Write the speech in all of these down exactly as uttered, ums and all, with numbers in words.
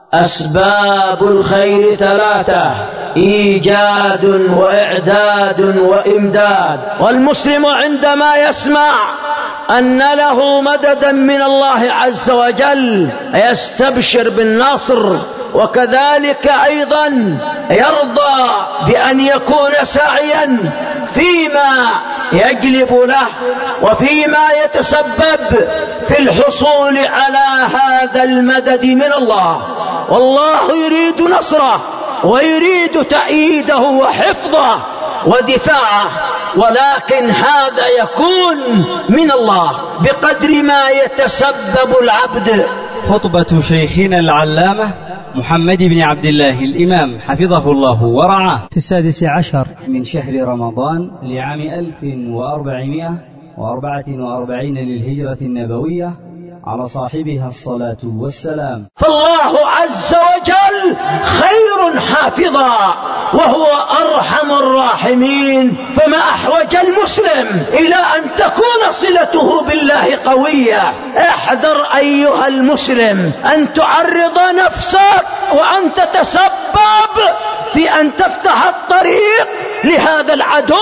أسباب الخير ثلاثة: إيجاد وإعداد وإمداد. والمسلم عندما يسمع أن له مددا من الله عز وجل يستبشر بالنصر، وكذلك أيضا يرضى بأن يكون سعيا فيما يجلب له وفيما يتسبب في الحصول على هذا المدد من الله. والله يريد نصره ويريد تأييده وحفظه ودفاعه، ولكن هذا يكون من الله بقدر ما يتسبب العبد. خطبة شيخنا العلامة محمد بن عبد الله الإمام حفظه الله ورعاه في السادس عشر من شهر رمضان لعام ألف وأربعمائة وأربعة وأربعين للهجرة النبوية، على صاحبها الصلاة والسلام. فالله عز وجل خير حافظا وهو أرحم الراحمين، فما أحوج المسلم إلى أن تكون صلته بالله قوية. احذر أيها المسلم أن تعرض نفسك وأن تتسبب في أن تفتح الطريق لهذا العدو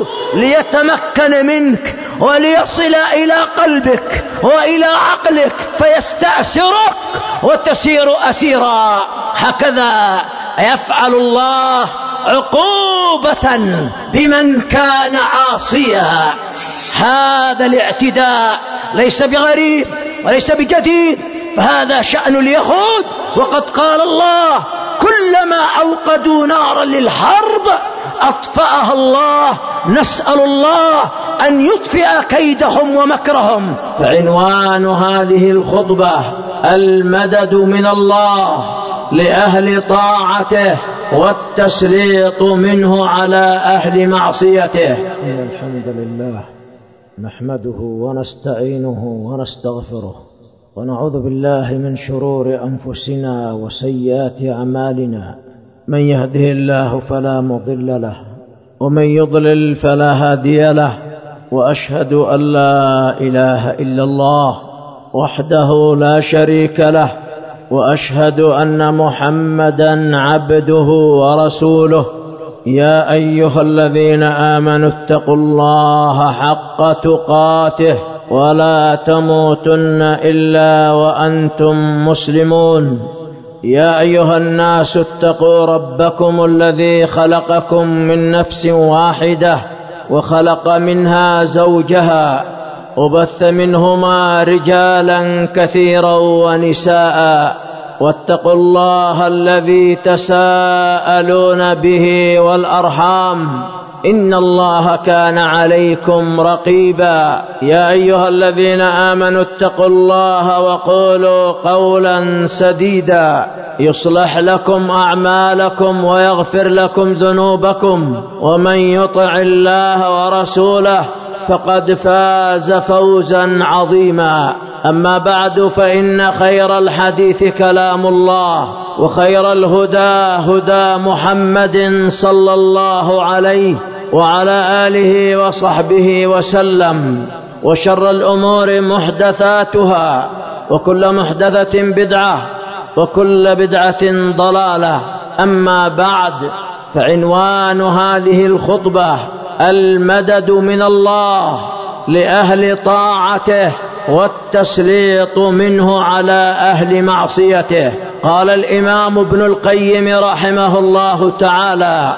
ليتمكن منك وليصل إلى قلبك وإلى عقلك فيستأسرك وتسير أسيرا. هكذا يفعل الله عقوبة بمن كان عاصيا. هذا الاعتداء ليس بغريب وليس بجديد، فهذا شأن اليهود. وقد قال الله: كلما أوقدوا نارا للحرب أطفأها الله، نسأل الله أن يطفئ كيدهم ومكرهم. فعنوان هذه الخطبة: المدد من الله لأهل طاعته والتسليط منه على أهل معصيته. إن الحمد لله نحمده ونستعينه ونستغفره، ونعوذ بالله من شرور أنفسنا وسيئات أعمالنا. من يهده الله فلا مضل له، ومن يضلل فلا هادي له. وأشهد أن لا إله إلا الله وحده لا شريك له، وأشهد أن محمدا عبده ورسوله. يا أيها الذين آمنوا اتقوا الله حق تقاته ولا تموتن إلا وأنتم مسلمون. يا أيها الناس اتقوا ربكم الذي خلقكم من نفس واحدة وخلق منها زوجها وبث منهما رجالا كثيرا ونساء، واتقوا الله الذي تساءلون به والأرحام، إن الله كان عليكم رقيبا. يا أيها الذين آمنوا اتقوا الله وقولوا قولا سديدا يصلح لكم أعمالكم ويغفر لكم ذنوبكم، ومن يطع الله ورسوله فقد فاز فوزا عظيما. أما بعد، فإن خير الحديث كلام الله، وخير الهدى هدى محمد صلى الله عليه وعلى آله وصحبه وسلم. وشر الأمور محدثاتها، وكل محدثة بدعة، وكل بدعة ضلالة. أما بعد، فعنوان هذه الخطبة: المدد من الله لأهل طاعته والتسليط منه على أهل معصيته. قال الإمام ابن القيم رحمه الله تعالى: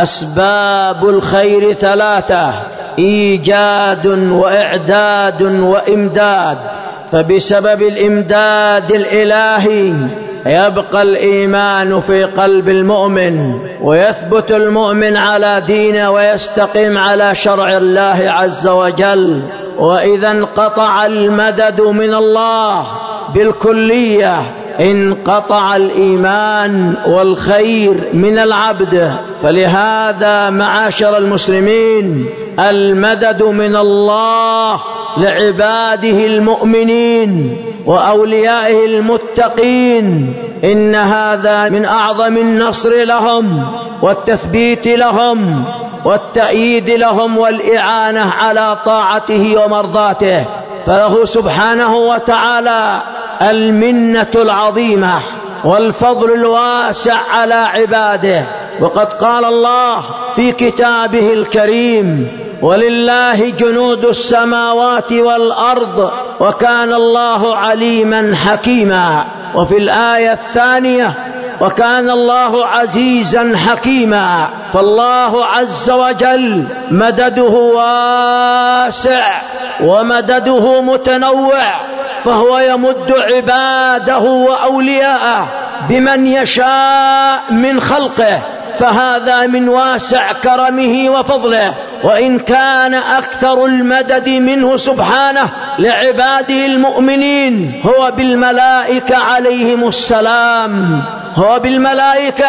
أسباب الخير ثلاثة: إيجاد وإعداد وإمداد. فبسبب الإمداد الإلهي يبقى الإيمان في قلب المؤمن، ويثبت المؤمن على دينه ويستقيم على شرع الله عز وجل. وإذا انقطع المدد من الله بالكلية انقطع الإيمان والخير من العبد. فلهذا معاشر المسلمين، المدد من الله لعباده المؤمنين وأوليائه المتقين، إن هذا من أعظم النصر لهم والتثبيت لهم والتأييد لهم والإعانة على طاعته ومرضاته. فله سبحانه وتعالى المنة العظيمة والفضل الواسع على عباده. وقد قال الله في كتابه الكريم: ولله جنود السماوات والأرض وكان الله عليما حكيما. وفي الآية الثانية: وكان الله عزيزا حكيما. فالله عز وجل مدده واسع ومدده متنوع، فهو يمد عباده وأولياءه بمن يشاء من خلقه، فهذا من واسع كرمه وفضله. وإن كان أكثر المدد منه سبحانه لعباده المؤمنين هو بالملائكة عليهم السلام، هو بالملائكة،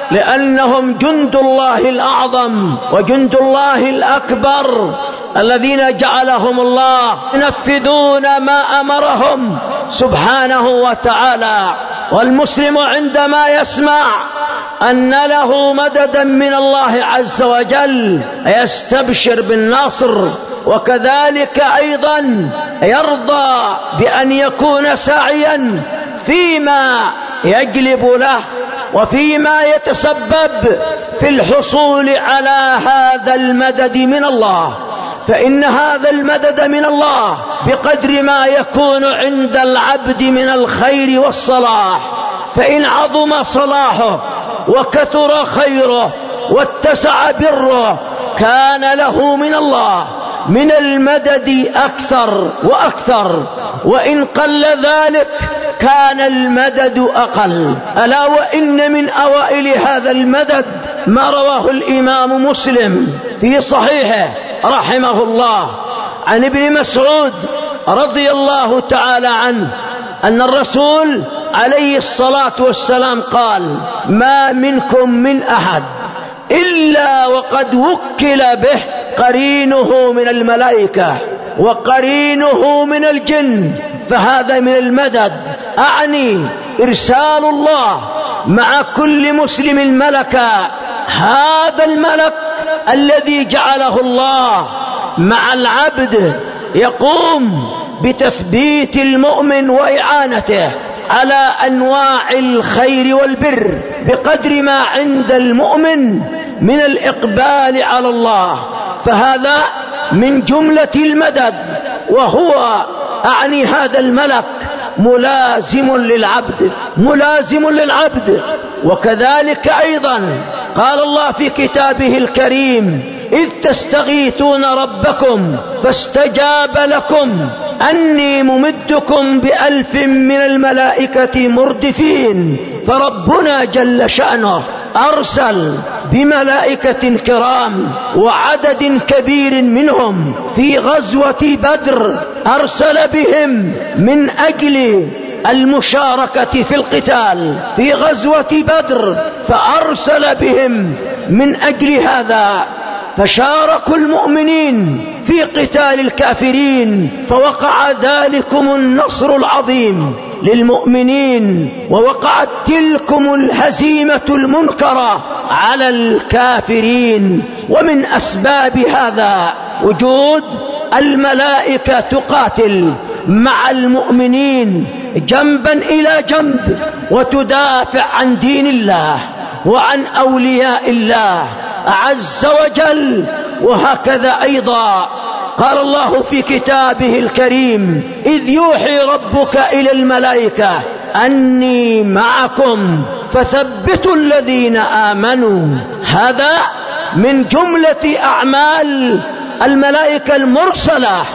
لأنهم جند الله الأعظم وجند الله الأكبر الذين جعلهم الله ينفذون ما أمرهم سبحانه وتعالى. والمسلم عندما يسمع أن له مددا من الله عز وجل يستبشر بالنصر، وكذلك أيضا يرضى بأن يكون ساعيا فيما يجلب له وفيما يتسبب في الحصول على هذا المدد من الله. فإن هذا المدد من الله بقدر ما يكون عند العبد من الخير والصلاح، فإن عظم صلاحه وكثر خيره واتسع بره كان له من الله من المدد أكثر وأكثر، وإن قل ذلك كان المدد أقل. ألا وإن من أوائل هذا المدد ما رواه الإمام مسلم في صحيحه رحمه الله عن ابن مسعود رضي الله تعالى عنه أن الرسول عليه الصلاة والسلام قال: ما منكم من أحد إلا وقد وكل به قرينه من الملائكة وقرينه من الجن، فهذا من المدد، أعني إرسال الله مع كل مسلم ملكا. هذا الملك الذي جعله الله مع العبد يقوم بتثبيت المؤمن وإعانته على أنواع الخير والبر بقدر ما عند المؤمن من الإقبال على الله، فهذا من جملة المدد. وهو أعني هذا الملك ملازم للعبد ملازم للعبد. وكذلك أيضا قال الله في كتابه الكريم: إذ تستغيثون ربكم فاستجاب لكم أني ممدكم بألف من الملائكة مردفين. فربنا جل شأنه أرسل بملائكة كرام وعدد كبير منهم في غزوة بدر، أرسل بهم من أجل المشاركة في القتال في غزوة بدر، فأرسل بهم من أجل هذا، فشاركوا المؤمنين في قتال الكافرين، فوقع ذلكم النصر العظيم للمؤمنين، ووقعت تلكم الهزيمة المنكرة على الكافرين. ومن أسباب هذا وجود الملائكة تقاتل مع المؤمنين جنبا إلى جنب وتدافع عن دين الله وعن أولياء الله عز وجل. وهكذا أيضا قال الله في كتابه الكريم: إذ يوحي ربك إلى الملائكة أني معكم فثبتوا الذين آمنوا. هذا من جملة أعمال الملائكة المرسلة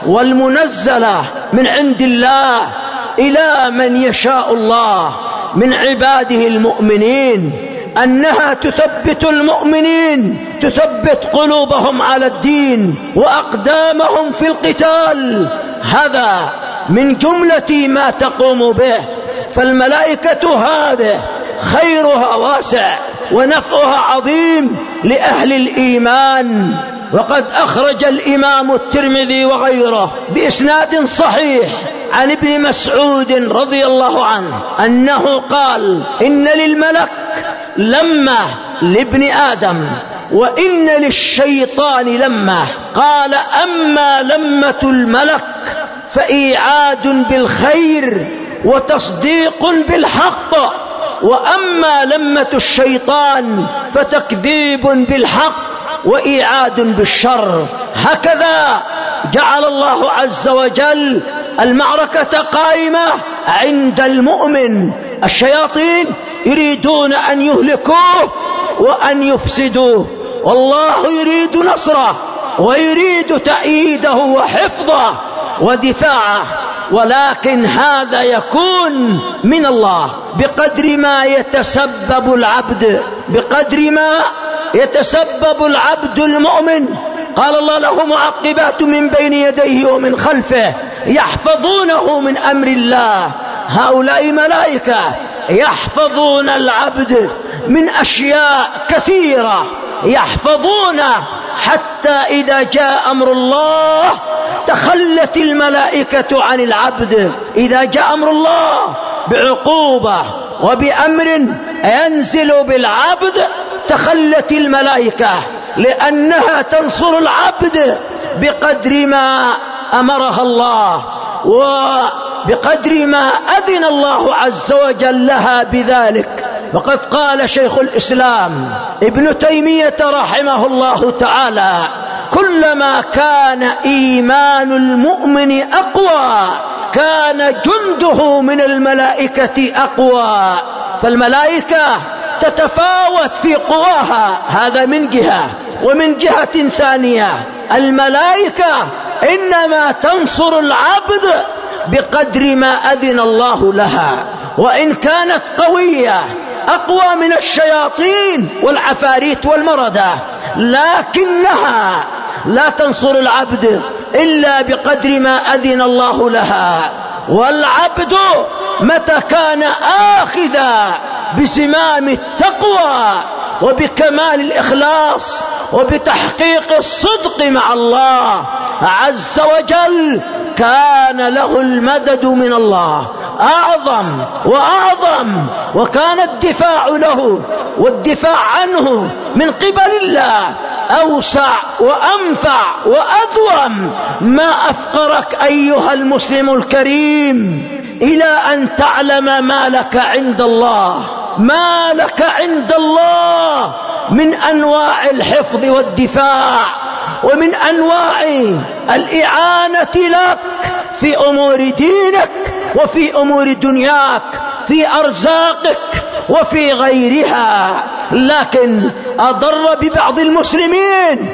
والمنزلة من عند الله إلى من يشاء الله من عباده المؤمنين، أنها تثبت المؤمنين، تثبت قلوبهم على الدين وأقدامهم في القتال. هذا من جملة ما تقوم به. فالملائكة هذه خيرها واسع ونفعها عظيم لأهل الإيمان. وقد أخرج الإمام الترمذي وغيره بإسناد صحيح عن ابن مسعود رضي الله عنه أنه قال: إن للملك لمة لابن آدم وإن للشيطان لمة. قال: أما لمة الملك فإيعاد بالخير وتصديق بالحق وأما لمة الشيطان فتكذيب بالحق وإيعاد بالشر. هكذا جعل الله عز وجل المعركة قائمة عند المؤمن. الشياطين يريدون أن يهلكوه وأن يفسدوه، والله يريد نصره ويريد تأييده وحفظه ودفاعه، ولكن هذا يكون من الله بقدر ما يتسبب العبد بقدر ما يتسبب العبد المؤمن. قال الله له معقبات من بين يديه ومن خلفه يحفظونه من أمر الله. هؤلاء ملائكة يحفظون العبد من أشياء كثيرة، يحفظونه حتى إذا جاء أمر الله تخلت الملائكة عن العبد. إذا جاء أمر الله بعقوبة وبأمر ينزل بالعبد تخلت الملائكة، لأنها تنصر العبد بقدر ما أمرها الله وبقدر ما أذن الله عز وجل لها بذلك. وقد قال شيخ الإسلام ابن تيمية رحمه الله تعالى: كلما كان إيمان المؤمن أقوى كان جنده من الملائكة أقوى. فالملائكة تتفاوت في قواها، هذا من جهة. ومن جهة ثانية الملائكة إنما تنصر العبد بقدر ما أذن الله لها، وإن كانت قوية أقوى من الشياطين والعفاريت والمردة، لكنها لا تنصر العبد إلا بقدر ما أذن الله لها. والعبد متى كان آخذا بزمام التقوى وبكمال الإخلاص وبتحقيق الصدق مع الله عز وجل كان له المدد من الله أعظم وأعظم، وكان الدفاع له والدفاع عنه من قبل الله أوسع وأنفع وأدوم. ما أفقرك أيها المسلم الكريم إلى أن تعلم ما لك عند الله، ما لك عند الله من أنواع الحفظ والدفاع ومن أنواع الإعانة لك في أمور دينك وفي أمور دنياك، في أرزاقك وفي غيرها. لكن أضر ببعض المسلمين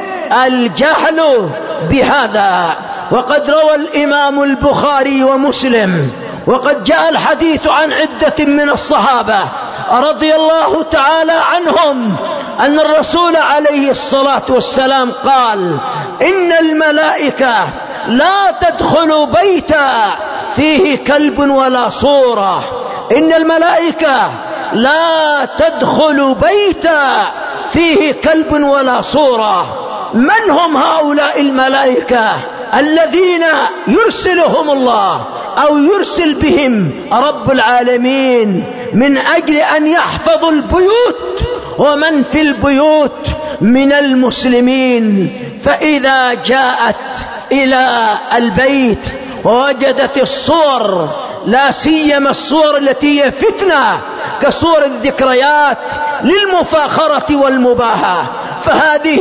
الجهل بهذا. وقد روى الإمام البخاري ومسلم وقد جاء الحديث عن عدة من الصحابة رضي الله تعالى عنهم أن الرسول عليه الصلاة والسلام قال: إن الملائكة لا تدخل بيتا فيه كلب ولا صورة. إن الملائكة لا تدخل بيتا فيه كلب ولا صورة. من هم هؤلاء الملائكة الذين يرسلهم الله أو يرسل بهم رب العالمين من أجل أن يحفظوا البيوت ومن في البيوت من المسلمين؟ فإذا جاءت إلى البيت ووجدت الصور، لا سيما الصور التي هي فتنة كصور الذكريات للمفاخرة والمباهاة، فهذه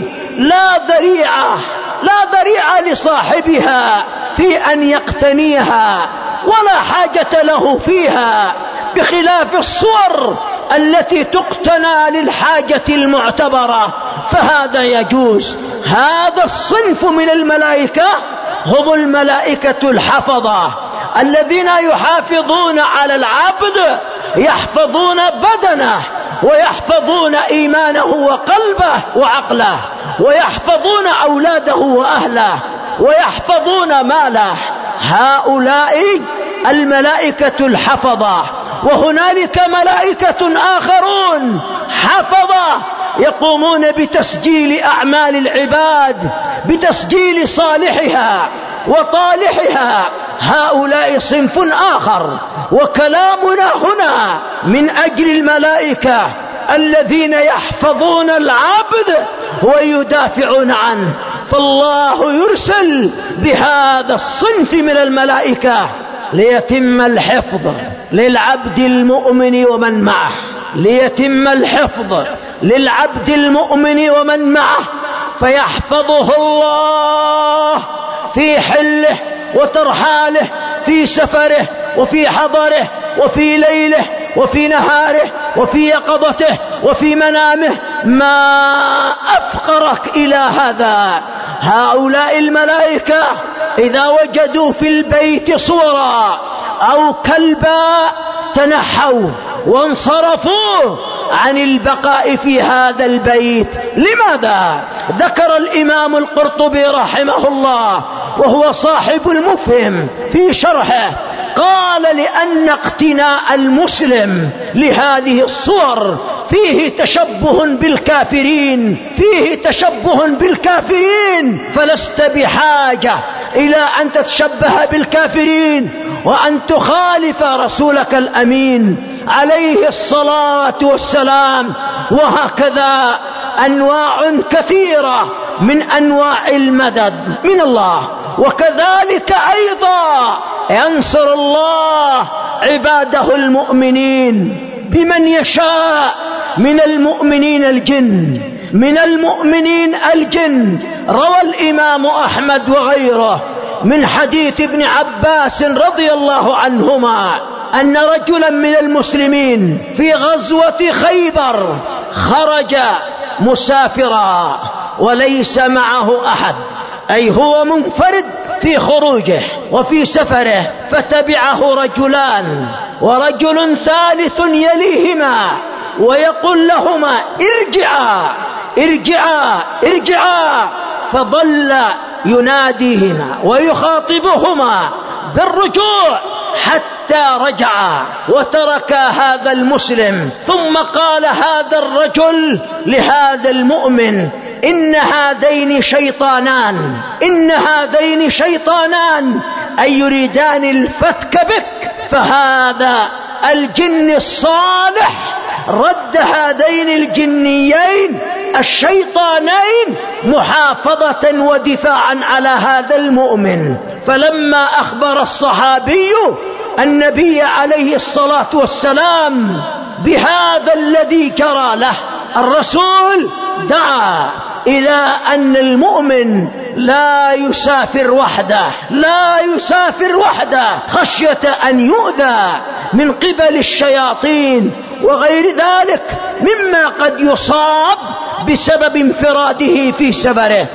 لا ذريعة لا ذريعة لصاحبها في أن يقتنيها ولا حاجة له فيها، بخلاف الصور التي تقتنى للحاجة المعتبرة فهذا يجوز. هذا الصنف من الملائكة هم الملائكة الحفظة الذين يحافظون على العبد، يحفظون بدنه ويحفظون إيمانه وقلبه وعقله، ويحفظون أولاده وأهله، ويحفظون ماله. هؤلاء الملائكة الحفظة. وهنالك ملائكة آخرون حفظة يقومون بتسجيل أعمال العباد، بتسجيل صالحها وطالحها. هؤلاء صنف آخر. وكلامنا هنا من أجل الملائكة الذين يحفظون العبد ويدافعون عنه. فالله يرسل بهذا الصنف من الملائكة ليتم الحفظ للعبد المؤمن ومن معه، ليتم الحفظ للعبد المؤمن ومن معه، فيحفظه الله في حله وترحاله، في سفره وفي حضره وفي ليله وفي نهاره وفي يقظته وفي منامه. ما أفقرك إلى هذا. هؤلاء الملائكة إذا وجدوا في البيت صورا أو كلبا تنحوا وانصرفوا عن البقاء في هذا البيت. لماذا؟ ذكر الإمام القرطبي رحمه الله وهو صاحب المفهم في شرحه، قال: لأن اقتناء المسلم لهذه الصور فيه تشبه بالكافرين، فيه تشبه بالكافرين، فلست بحاجة إلى أن تتشبه بالكافرين وأن تخالف رسولك الأمين عليه الصلاة والسلام. وهكذا أنواع كثيرة من أنواع المدد من الله. وكذلك أيضا ينصر الله عباده المؤمنين بمن يشاء من المؤمنين الجن من المؤمنين الجن. روى الإمام أحمد وغيره من حديث ابن عباس رضي الله عنهما أن رجلا من المسلمين في غزوة خيبر خرج مسافرا وليس معه أحد، أي هو منفرد في خروجه وفي سفره، فتبعه رجلان ورجل ثالث يليهما ويقول لهما: ارجعا ارجعا ارجعا، فظل يناديهما ويخاطبهما بالرجوع حتى رجعا وترك هذا المسلم. ثم قال هذا الرجل لهذا المؤمن: إن هذين شيطانان إن هذين شيطانان أي يريدان الفتك بك. فهذا الجن الصالح رد هذين الجنيين الشيطانين محافظة ودفاعا على هذا المؤمن. فلما أخبر الصحابي النبي عليه الصلاة والسلام بهذا الذي جرى له، الرسول دعا إلى أن المؤمن لا يسافر وحده لا يسافر وحده خشية أن يؤذى من قبل الشياطين وغير ذلك مما قد يصاب بسبب انفراده في سفره.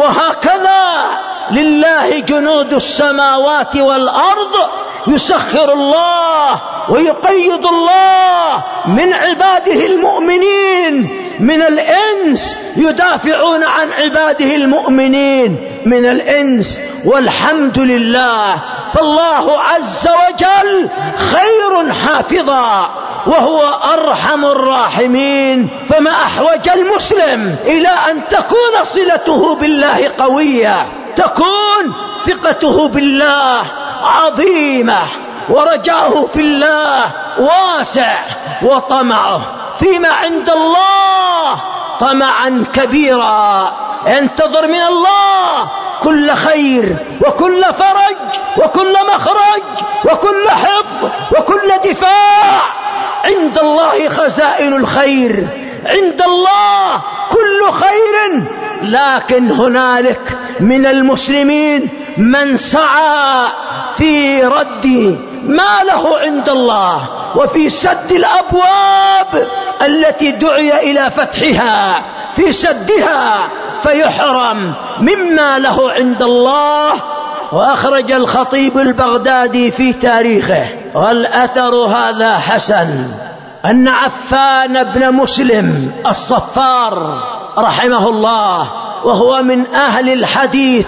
وهكذا لله جنود السماوات والأرض، يسخر الله ويقيد الله من عباده المؤمنين من الإنس، يدافعون عن عباده المؤمنين من الإنس. والحمد لله، فالله عز وجل خير حافظا وهو أرحم الراحمين. فما أحوج المسلم إلى أن تكون صلته بالله قوية، تكون ثقته بالله عظيمة، ورجعه في الله واسع، وطمعه فيما عند الله طمعا كبيرا. ينتظر من الله كل خير وكل فرج وكل مخرج وكل حفظ وكل دفاع. عند الله خزائن الخير، عند الله كل خير، لكن هنالك من المسلمين من سعى في رد ما له عند الله وفي سد الأبواب التي دعي إلى فتحها، في سدها فيحرم مما له عند الله. وأخرج الخطيب البغدادي في تاريخه، والأثر هذا حسن، أن عفان بن مسلم الصفار رحمه الله وهو من أهل الحديث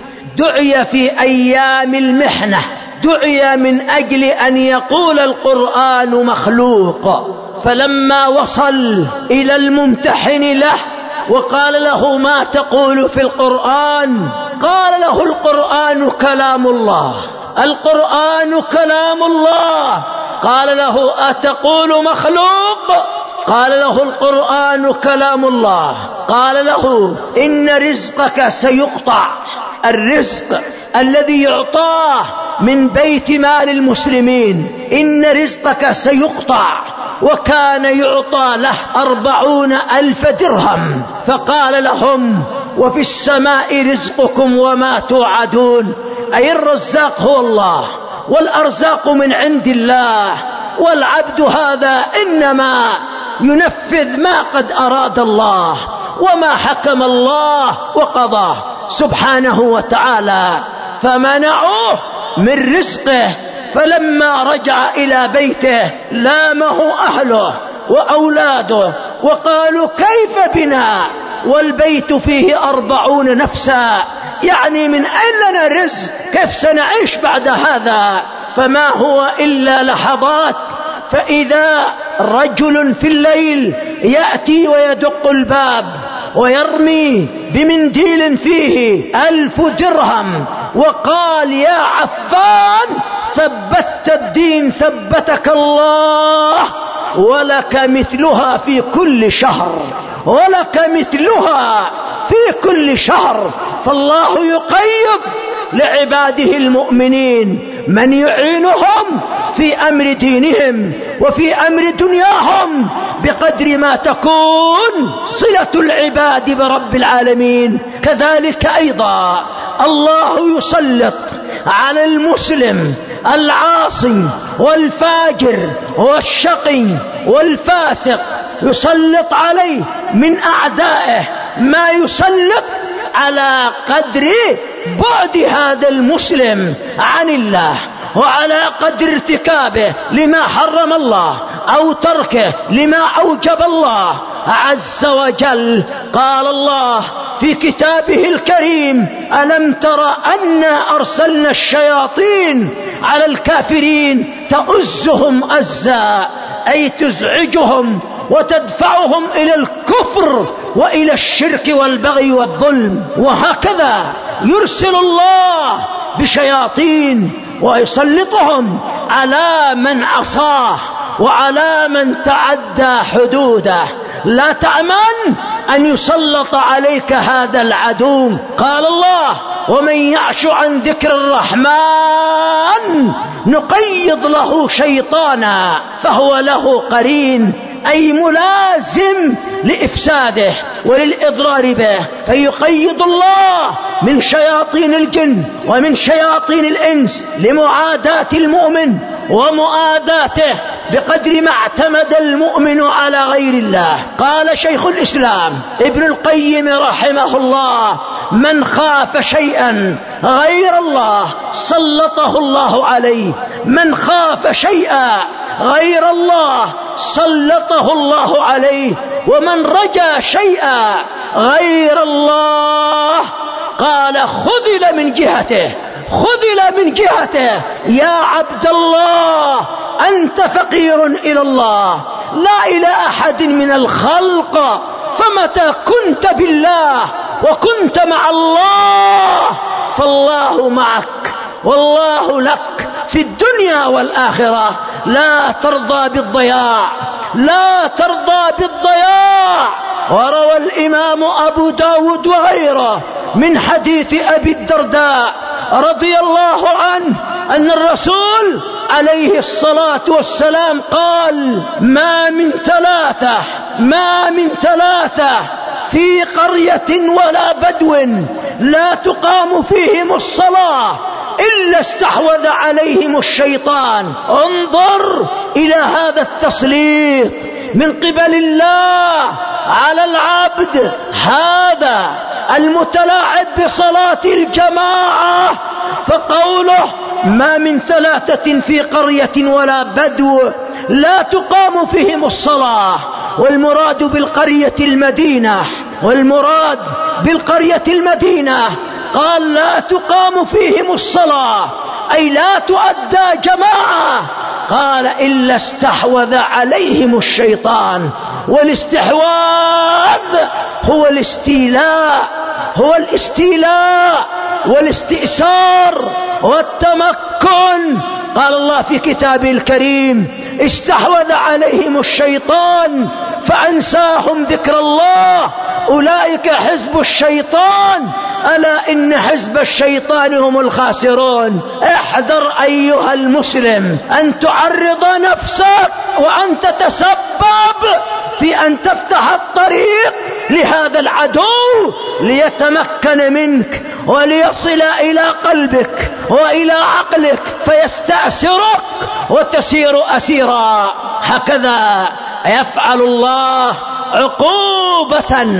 دعي في أيام المحنة، دعي من أجل أن يقول القرآن مخلوق. فلما وصل إلى الممتحن له وقال له: ما تقول في القرآن؟ قال له: القرآن كلام الله، القرآن كلام الله. قال له: أتقول مخلوق؟ قال له: القرآن كلام الله. قال له: إن رزقك سيقطع، الرزق الذي يعطاه من بيت مال المسلمين إن رزقك سيقطع، وكان يعطى له أربعون ألف درهم. فقال لهم وفي السماء رزقكم وما توعدون، أي الرزاق هو الله والأرزاق من عند الله، والعبد هذا إنما ينفذ ما قد أراد الله وما حكم الله وقضاه سبحانه وتعالى. فمنعوه من رزقه، فلما رجع إلى بيته لامه أهله وأولاده وقالوا كيف بنا والبيت فيه أربعون نفسا، يعني من أين لنا رزق؟ كيف سنعيش بعد هذا؟ فما هو إلا لحظات، فإذا رجل في الليل يأتي ويدق الباب ويرمي بمنديل فيه ألف درهم وقال يا عفان ثبتت الدين ثبتك الله، ولك مثلها في كل شهر، ولك مثلها في كل شهر. فالله يقيض لعباده المؤمنين من يعينهم في أمر دينهم وفي أمر دنياهم بقدر ما تكون صلة العباد برب العالمين. كذلك أيضا الله يسلط على المسلم العاصي والفاجر والشقي والفاسق، يسلط عليه من أعدائه ما يسلط على قدر بعد هذا المسلم عن الله، وعلى قدر ارتكابه لما حرم الله أو تركه لما أوجب الله عز وجل. قال الله في كتابه الكريم ألم تر أنا أرسلنا الشياطين على الكافرين تؤزهم أزا، أي تزعجهم وتدفعهم إلى الكفر وإلى الشرك والبغي والظلم. وهكذا يرسل الله بشياطين ويسلطهم على من عصاه وعلى من تعدى حدوده. لا تأمن أن يسلط عليك هذا العدو. قال الله ومن يعش عن ذكر الرحمن نقيض له شيطانا فهو له قرين، أي ملازم لإفساده وللإضرار به. فيقيض الله من شياطين الجن ومن شياطين الإنس لمعاداة المؤمن ومؤاداته بقدر ما اعتمد المؤمن على غير الله. قال شيخ الإسلام ابن القيم رحمه الله من خاف شيئا غير الله سلطه الله عليه، من خاف شيئا غير الله سلطه الله عليه، ومن رجا شيئا غير الله قال خذل من جهته، خذل من جهته. يا عبد الله أنت فقير إلى الله لا إلى أحد من الخلق، فمتى كنت بالله وكنت مع الله فالله معك والله لك في الدنيا والآخرة. لا ترضى بالضياع، لا ترضى بالضياع. وروى الإمام أبو داود وغيره من حديث أبي الدرداء رضي الله عنه أن الرسول عليه الصلاة والسلام قال ما من ثلاثة ما من ثلاثة في قرية ولا بدو لا تقام فيهم الصلاة إلا استحوذ عليهم الشيطان. انظر إلى هذا التسليط من قبل الله على العبد، هذا المتلاعب بصلاة الجماعة. فقوله ما من ثلاثة في قرية ولا بدو لا تقام فيهم الصلاة، والمراد بالقرية المدينة، والمراد بالقرية المدينة قال لا تقام فيهم الصلاة أي لا تؤدى جماعة. قال إلا استحوذ عليهم الشيطان، والاستحواذ هو الاستيلاء، هو الاستيلاء والاستئثار والتمكن. قال الله في كتابه الكريم استحوذ عليهم الشيطان فأنساهم ذكر الله أولئك حزب الشيطان ألا إن حزب الشيطان هم الخاسرون. احذر أيها المسلم أن تعرض نفسك وأن تتسبب في أن تفتح الطريق لهذا العدو ليتمكن منك وليصل إلى قلبك وإلى عقلك فيستأسرك وتسير أسيرا. هكذا يفعل الله عقوبة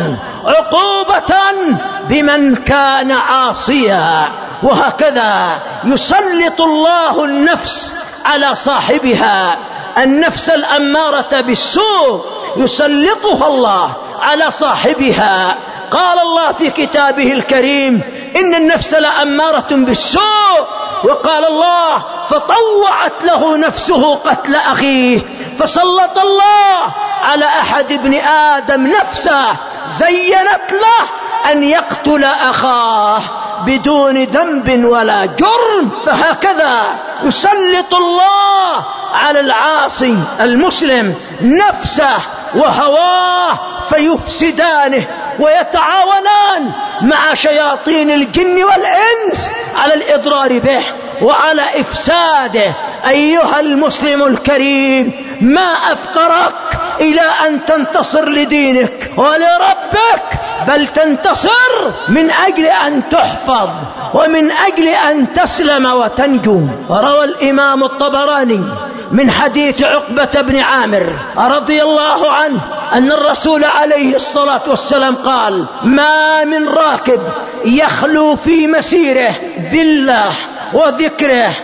عقوبة بمن كان عاصيا، وهكذا يسلط الله النفس على صاحبها. النفس الأمارة بالسوء يسلطها الله على صاحبها. قال الله في كتابه الكريم إن النفس لأمارة بالسوء، وقال الله فطوعت له نفسه قتل أخيه، فسلط الله على أحد ابن آدم نفسه زينت له أن يقتل أخاه بدون ذنب ولا جرم. فهكذا يسلط الله على العاصي المسلم نفسه وهواه فيفسدانه ويتعاونان مع شياطين الجن والإنس على الإضرار به وعلى إفساده. أيها المسلم الكريم، ما أفقرك إلى أن تنتصر لدينك ولربك، بل تنتصر من أجل أن تحفظ ومن أجل أن تسلم وتنجو. روى الإمام الطبراني من حديث عقبة بن عامر رضي الله عنه أن الرسول عليه الصلاة والسلام قال: ما من راكب يخلو في مسيره بالله وذكره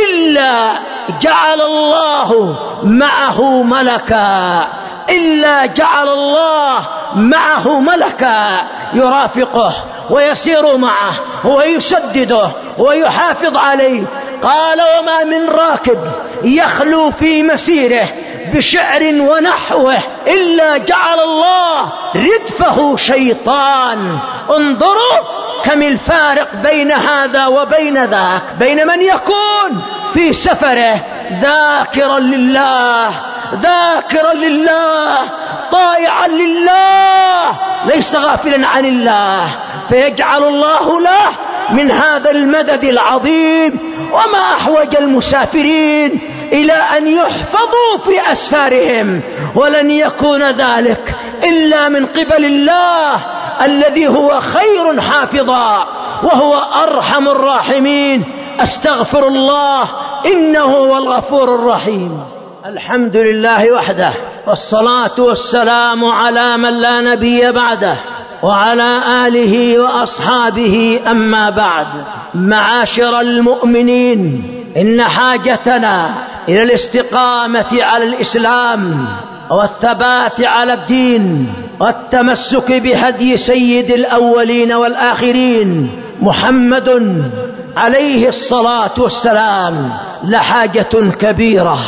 إلا جعل الله معه ملكا إلا جعل الله معه ملكا يرافقه ويسير معه ويسدده ويحافظ عليه. قال: وما من راكب يخلو في مسيره بشعر ونحوه إلا جعل الله ردفه شيطان. انظروا كم الفارق بين هذا وبين ذاك، بين من يكون في سفره ذاكرا لله ذاكرا لله طائعا لله ليس غافلا عن الله، فيجعل الله له من هذا المدد العظيم. وما أحوج المسافرين إلى أن يحفظوا في أسفارهم، ولن يكون ذلك إلا من قبل الله الذي هو خير حافظا وهو أرحم الراحمين. أستغفر الله إنه هو الغفور الرحيم. الحمد لله وحده، والصلاة والسلام على من لا نبي بعده وعلى آله وأصحابه. أما بعد، معاشر المؤمنين، إن حاجتنا إلى الاستقامة على الإسلام والثبات على الدين والتمسك بهدي سيد الأولين والآخرين محمد عليه الصلاة والسلام لحاجة كبيرة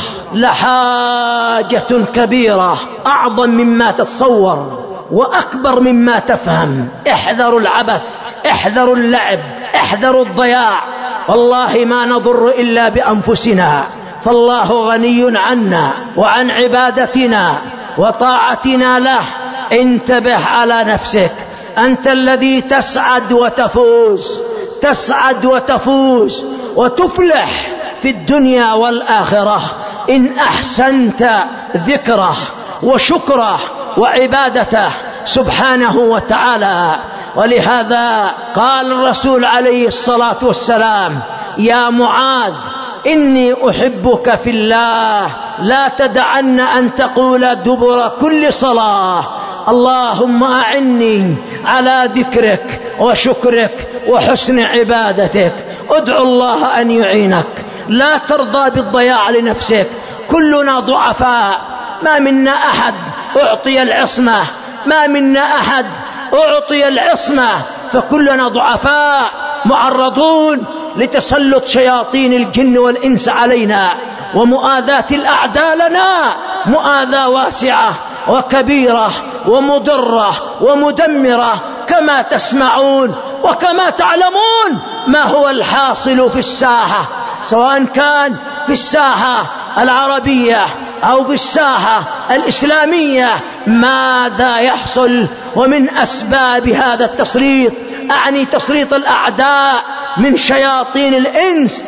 لحاجة كبيرة أعظم مما تتصور وأكبر مما تفهم. احذروا العبث، احذروا اللعب، احذروا الضياع. والله ما نضر إلا بأنفسنا، فالله غني عنا وعن عبادتنا وطاعتنا له. انتبه على نفسك، أنت الذي تسعد وتفوز تسعد وتفوز وتفلح في الدنيا والآخرة إن أحسنت ذكره وشكره وعبادته سبحانه وتعالى. ولهذا قال الرسول عليه الصلاة والسلام: يا معاذ إني أحبك في الله، لا تدعن أن تقول دبر كل صلاة: اللهم أعني على ذكرك وشكرك وحسن عبادتك. ادعو الله أن يعينك، لا ترضى بالضياع لنفسك. كلنا ضعفاء، ما منا أحد أعطي العصمة ما منا أحد أعطي العصمة فكلنا ضعفاء معرضون لتسلط شياطين الجن والإنس علينا ومؤاذاة الأعداء لنا مؤاذاة واسعة وكبيرة ومضرة ومدمرة كما تسمعون وكما تعلمون ما هو الحاصل في الساحة، سواء كان في الساحة العربية أو في الساحة الإسلامية ماذا يحصل. ومن أسباب هذا التسليط، أعني تسليط الأعداء من شياطين الإنس،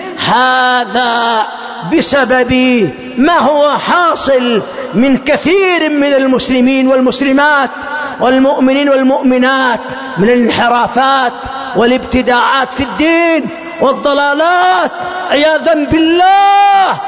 هذا بسبب ما هو حاصل من كثير من المسلمين والمسلمات والمؤمنين والمؤمنات من الانحرافات والابتداعات في الدين والضلالات عياذا بالله.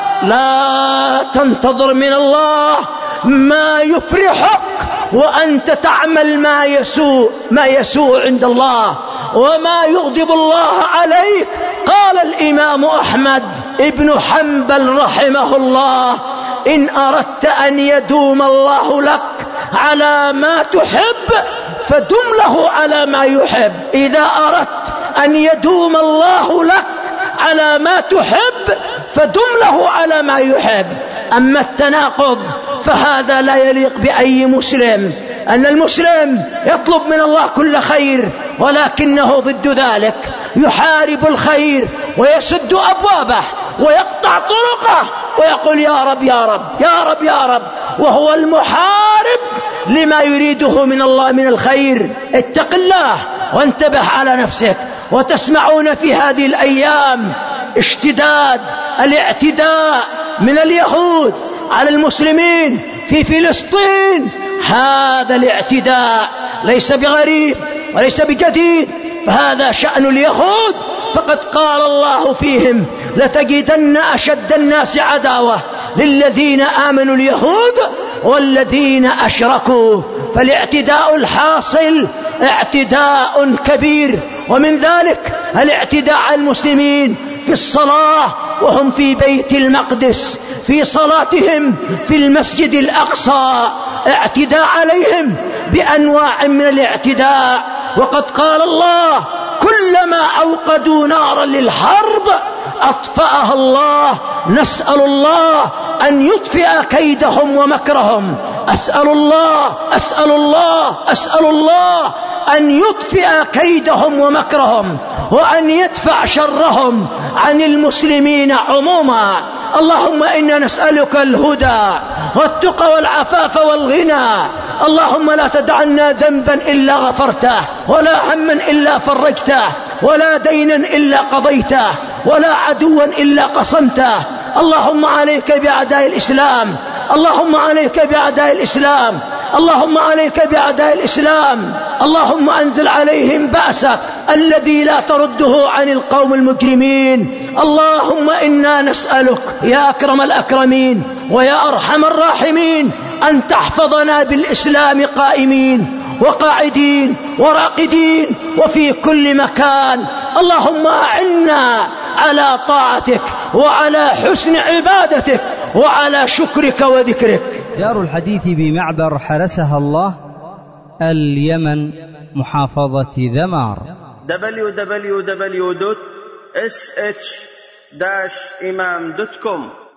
لا تنتظر من الله ما يفرحك وأنت تعمل ما يسوء ما يسوء عند الله وما يغضب الله عليك. قال الإمام أحمد ابن حنبل رحمه الله: إن أردت أن يدوم الله لك على ما تحب فدم له على ما يحب. إذا أردت أن يدوم الله لك على ما تحب فدم له على ما يحب. أما التناقض فهذا لا يليق بأي مسلم، أن المسلم يطلب من الله كل خير ولكنه ضد ذلك، يحارب الخير ويسد أبوابه ويقطع طرقه ويقول يا رب يا رب يا رب يا رب، وهو المحارب لما يريده من الله من الخير. اتق الله وانتبه على نفسك. وتسمعون في هذه الأيام اشتداد الاعتداء من اليهود على المسلمين في فلسطين. هذا الاعتداء ليس بغريب وليس بجديد، فهذا شأن اليهود. فقد قال الله فيهم: لتجدن أشد الناس عداوة للذين آمنوا اليهود والذين أشركوا. فالاعتداء الحاصل اعتداء كبير، ومن ذلك الاعتداء على المسلمين في الصلاة وهم في بيت المقدس، في صلاتهم في المسجد الأقصى، اعتداء عليهم بأنواع من الاعتداء. وقد قال الله: كلما أوقدوا نارا للحرب أطفأها الله. نسأل الله أن يطفئ كيدهم ومكرهم. أسأل الله أسأل الله أسأل الله أن يطفئ كيدهم ومكرهم وأن يدفع شرهم عن المسلمين عموما. اللهم إنا نسألك الهدى والتقى والعفاف والغنى. اللهم لا تدعنا ذنبا إلا غفرته، ولا هما إلا فرجته، ولا دينا إلا قضيته، ولا عدوا إلا قصمته. اللهم عليك بأعداء الإسلام، اللهم عليك بأعداء الإسلام، اللهم عليك بأعداء الإسلام. اللهم أنزل عليهم بأسك الذي لا ترده عن القوم المجرمين. اللهم إنا نسألك يا أكرم الأكرمين ويا أرحم الراحمين أن تحفظنا بالإسلام قائمين وقاعدين وراقدين وفي كل مكان. اللهم أعنا على طاعتك وعلى حسن عبادتك وعلى شكرك وذكرك. دار الحديث بمعبر حرسها الله، اليمن، محافظة ذمار. دبليو دبليو دبليو دوت إس إتش داش إمام دوت كوم